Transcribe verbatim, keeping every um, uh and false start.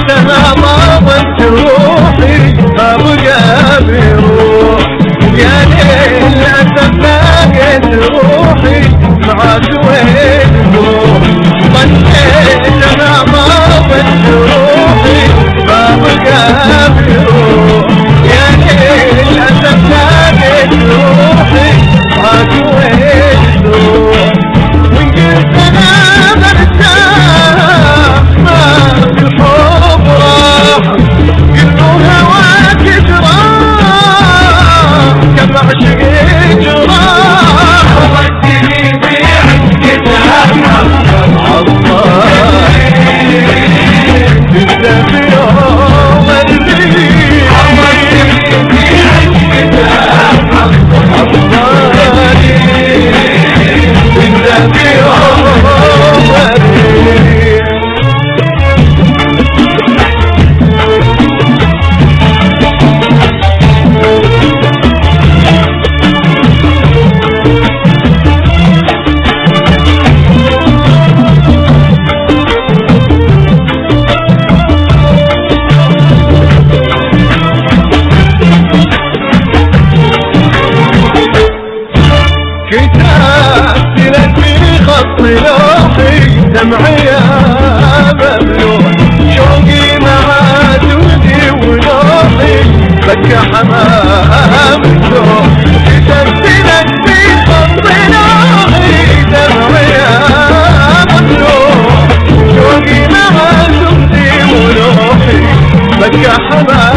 متى طابت روحي ابقى بروح يا ليل اسف لاقيت روحي معاك وين تروح ظنيت انا طابت روحي ابقى بروح يا ليل اسف لاقيت روحي معاك وين تروح وان قلت انا برتاح ما في الحب راحه قلوا هواك جراح كم عشقي جراح ودني في عشقتها عالله انت في يوم الريح ودني في عشقتها عالله انت في يوم الريح كتبت لك في خط لوحي دمعي مملوح شوقي مع دودي ونوحي بكى حمام الجوع كتبت لك في خط لوحي دمعي مملوح شوقي مع دودي ونوحي بكى حمام